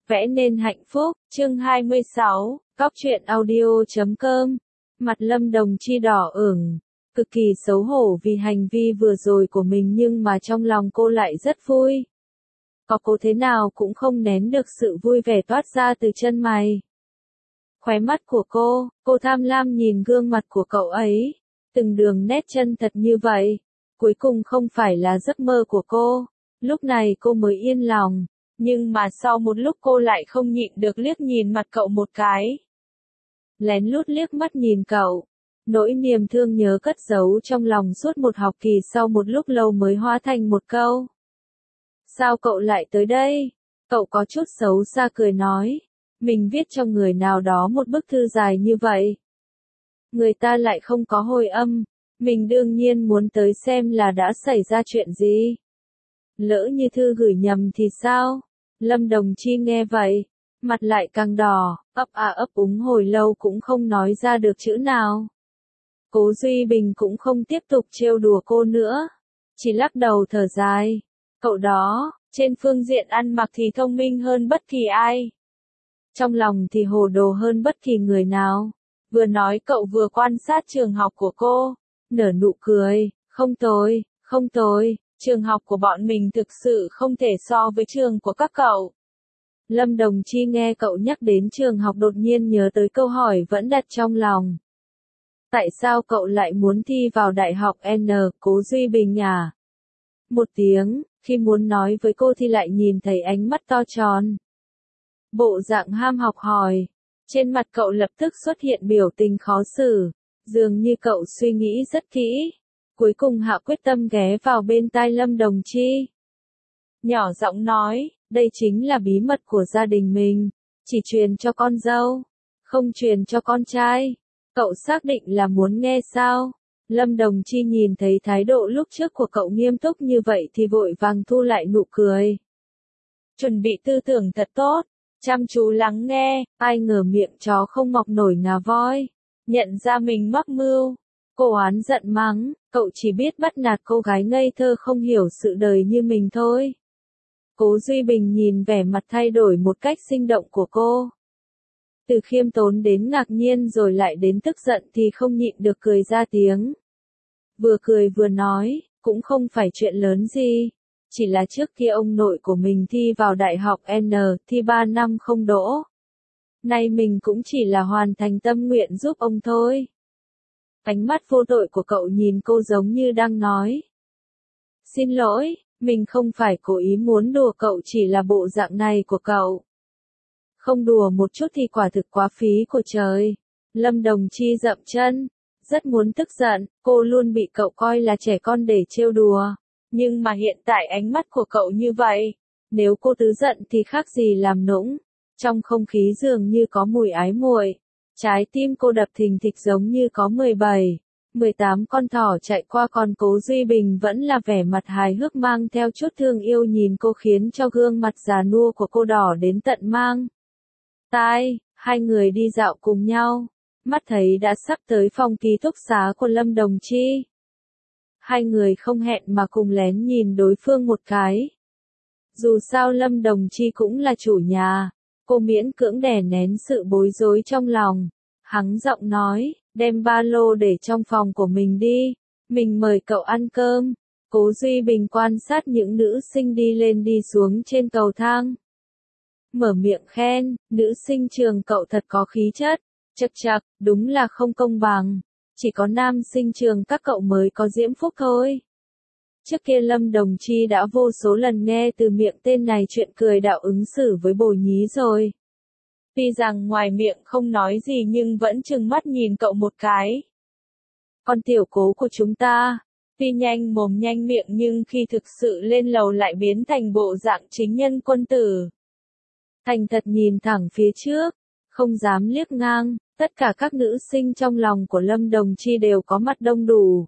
Vẽ nên hạnh phúc, chương 26, Cóc truyện audio.com. Mặt Lâm Đồng Chi đỏ ửng, cực kỳ xấu hổ vì hành vi vừa rồi của mình, nhưng mà trong lòng cô lại rất vui. Có cố thế nào cũng không nén được sự vui vẻ toát ra từ chân mày. Khóe mắt của cô tham lam nhìn gương mặt của cậu ấy, từng đường nét chân thật như vậy, cuối cùng không phải là giấc mơ của cô. Lúc này cô mới yên lòng, nhưng mà sau một lúc cô lại không nhịn được liếc nhìn mặt cậu một cái. Lén lút liếc mắt nhìn cậu, nỗi niềm thương nhớ cất giấu trong lòng suốt một học kỳ sau một lúc lâu mới hóa thành một câu. Sao cậu lại tới đây? Cậu có chút xấu xa cười nói, mình viết cho người nào đó một bức thư dài như vậy. Người ta lại không có hồi âm, mình đương nhiên muốn tới xem là đã xảy ra chuyện gì. Lỡ như thư gửi nhầm thì sao? Lâm Đồng Chi nghe vậy, mặt lại càng đỏ, ấp úng hồi lâu cũng không nói ra được chữ nào. Cố Duy Bình cũng không tiếp tục trêu đùa cô nữa, chỉ lắc đầu thở dài. Cậu đó, trên phương diện ăn mặc thì thông minh hơn bất kỳ ai. Trong lòng thì hồ đồ hơn bất kỳ người nào. Vừa nói cậu vừa quan sát trường học của cô, nở nụ cười, không tồi, trường học của bọn mình thực sự không thể so với trường của các cậu. Lâm Đồng Chi nghe cậu nhắc đến trường học đột nhiên nhớ tới câu hỏi vẫn đặt trong lòng. Tại sao cậu lại muốn thi vào đại học N, Cố Duy Bình à? Một tiếng, khi muốn nói với cô thì lại nhìn thấy ánh mắt to tròn. Bộ dạng ham học hỏi. Trên mặt cậu lập tức xuất hiện biểu tình khó xử, dường như cậu suy nghĩ rất kỹ. Cuối cùng hạ quyết tâm ghé vào bên tai Lâm Đồng Chi. Nhỏ giọng nói, đây chính là bí mật của gia đình mình, chỉ truyền cho con dâu, không truyền cho con trai. Cậu xác định là muốn nghe sao? Lâm Đồng Chi nhìn thấy thái độ lúc trước của cậu nghiêm túc như vậy thì vội vàng thu lại nụ cười. Chuẩn bị tư tưởng thật tốt, chăm chú lắng nghe, ai ngờ miệng chó không mọc nổi ngà voi, nhận ra mình mắc mưu. Cô oán giận mắng, cậu chỉ biết bắt nạt cô gái ngây thơ không hiểu sự đời như mình thôi. Cố Duy Bình nhìn vẻ mặt thay đổi một cách sinh động của cô. Từ khiêm tốn đến ngạc nhiên rồi lại đến tức giận thì không nhịn được cười ra tiếng. Vừa cười vừa nói, cũng không phải chuyện lớn gì. Chỉ là trước kia ông nội của mình thi vào đại học N, thi 3 năm không đỗ. Nay mình cũng chỉ là hoàn thành tâm nguyện giúp ông thôi. Ánh mắt vô tội của cậu nhìn cô giống như đang nói. Xin lỗi, mình không phải cố ý muốn đùa cậu, chỉ là bộ dạng này của cậu. Không đùa một chút thì quả thực quá phí của trời. Lâm Đồng Chi dậm chân, rất muốn tức giận, cô luôn bị cậu coi là trẻ con để trêu đùa. Nhưng mà hiện tại ánh mắt của cậu như vậy, nếu cô tứ giận thì khác gì làm nũng. Trong không khí dường như có mùi ái muội. Trái tim cô đập thình thịch giống như có 17, 18 con thỏ chạy qua, còn Cố Duy Bình vẫn là vẻ mặt hài hước mang theo chút thương yêu nhìn cô, khiến cho gương mặt già nua của cô đỏ đến tận mang tai. Hai người đi dạo cùng nhau, mắt thấy đã sắp tới phòng ký túc xá của Lâm Đồng Chi. Hai người không hẹn mà cùng lén nhìn đối phương một cái. Dù sao Lâm Đồng Chi cũng là chủ nhà, cô miễn cưỡng đè nén sự bối rối trong lòng. Hắng giọng nói, đem ba lô để trong phòng của mình đi, mình mời cậu ăn cơm. Cố Duy Bình quan sát những nữ sinh đi lên đi xuống trên cầu thang. Mở miệng khen, nữ sinh trường cậu thật có khí chất. Chậc chậc, đúng là không công bằng. Chỉ có nam sinh trường các cậu mới có diễm phúc thôi. Trước kia Lâm Đồng Chi đã vô số lần nghe từ miệng tên này chuyện cười đạo ứng xử với bồ nhí rồi. Tuy rằng ngoài miệng không nói gì nhưng vẫn trừng mắt nhìn cậu một cái. Con tiểu Cố của chúng ta, tuy nhanh mồm nhanh miệng nhưng khi thực sự lên lầu lại biến thành bộ dạng chính nhân quân tử. Thành thật nhìn thẳng phía trước, không dám liếc ngang. Tất cả các nữ sinh trong lòng của Lâm Đồng Chi đều có mặt đông đủ.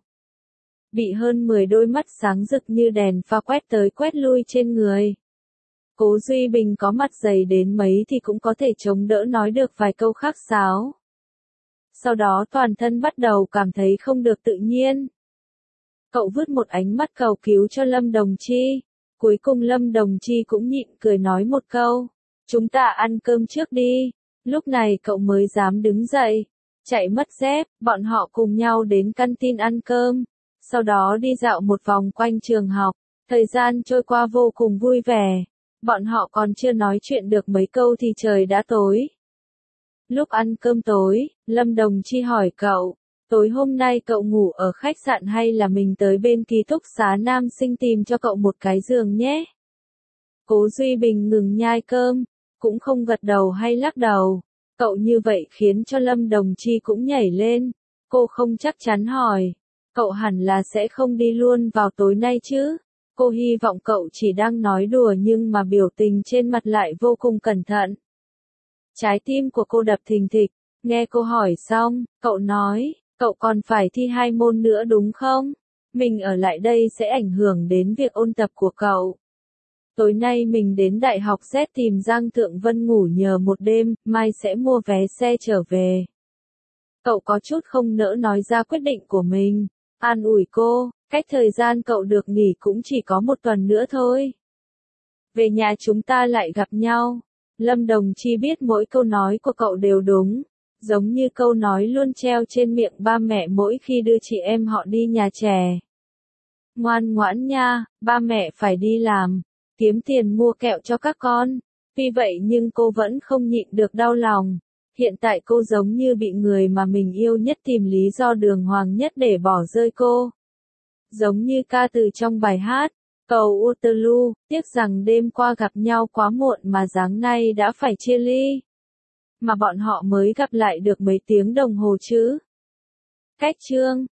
Bị hơn 10 đôi mắt sáng rực như đèn pha quét tới quét lui trên người. Cố Duy Bình có mặt dày đến mấy thì cũng có thể chống đỡ nói được vài câu khách sáo. Sau đó toàn thân bắt đầu cảm thấy không được tự nhiên. Cậu vứt một ánh mắt cầu cứu cho Lâm Đồng Chi. Cuối cùng Lâm Đồng Chi cũng nhịn cười nói một câu. Chúng ta ăn cơm trước đi. Lúc này cậu mới dám đứng dậy. Chạy mất dép, bọn họ cùng nhau đến canteen ăn cơm. Sau đó đi dạo một vòng quanh trường học. Thời gian trôi qua vô cùng vui vẻ. Bọn họ còn chưa nói chuyện được mấy câu thì trời đã tối. Lúc ăn cơm tối, Lâm Đồng Chi hỏi cậu, tối hôm nay cậu ngủ ở khách sạn hay là mình tới bên ký túc xá nam sinh tìm cho cậu một cái giường nhé? Cố Duy Bình ngừng nhai cơm, cũng không gật đầu hay lắc đầu. Cậu như vậy khiến cho Lâm Đồng Chi cũng nhảy lên. Cô không chắc chắn hỏi, cậu hẳn là sẽ không đi luôn vào tối nay chứ? Cô hy vọng cậu chỉ đang nói đùa nhưng mà biểu tình trên mặt lại vô cùng cẩn thận. Trái tim của cô đập thình thịch, nghe cô hỏi xong, cậu nói, cậu còn phải thi 2 môn nữa đúng không? Mình ở lại đây sẽ ảnh hưởng đến việc ôn tập của cậu. Tối nay mình đến Đại học Z tìm Giang Thượng Vân ngủ nhờ một đêm, mai sẽ mua vé xe trở về. Cậu có chút không nỡ nói ra quyết định của mình, an ủi cô, cách thời gian cậu được nghỉ cũng chỉ có 1 tuần nữa thôi. Về nhà chúng ta lại gặp nhau. Lâm Đồng Chi biết mỗi câu nói của cậu đều đúng, giống như câu nói luôn treo trên miệng ba mẹ mỗi khi đưa chị em họ đi nhà trẻ. Ngoan ngoãn nha, ba mẹ phải đi làm, kiếm tiền mua kẹo cho các con. Vì vậy nhưng cô vẫn không nhịn được đau lòng. Hiện tại cô giống như bị người mà mình yêu nhất tìm lý do đường hoàng nhất để bỏ rơi cô. Giống như ca từ trong bài hát, Cầu Waterloo, tiếc rằng đêm qua gặp nhau quá muộn mà sáng nay đã phải chia ly. Mà bọn họ mới gặp lại được mấy tiếng đồng hồ chứ. Cách chương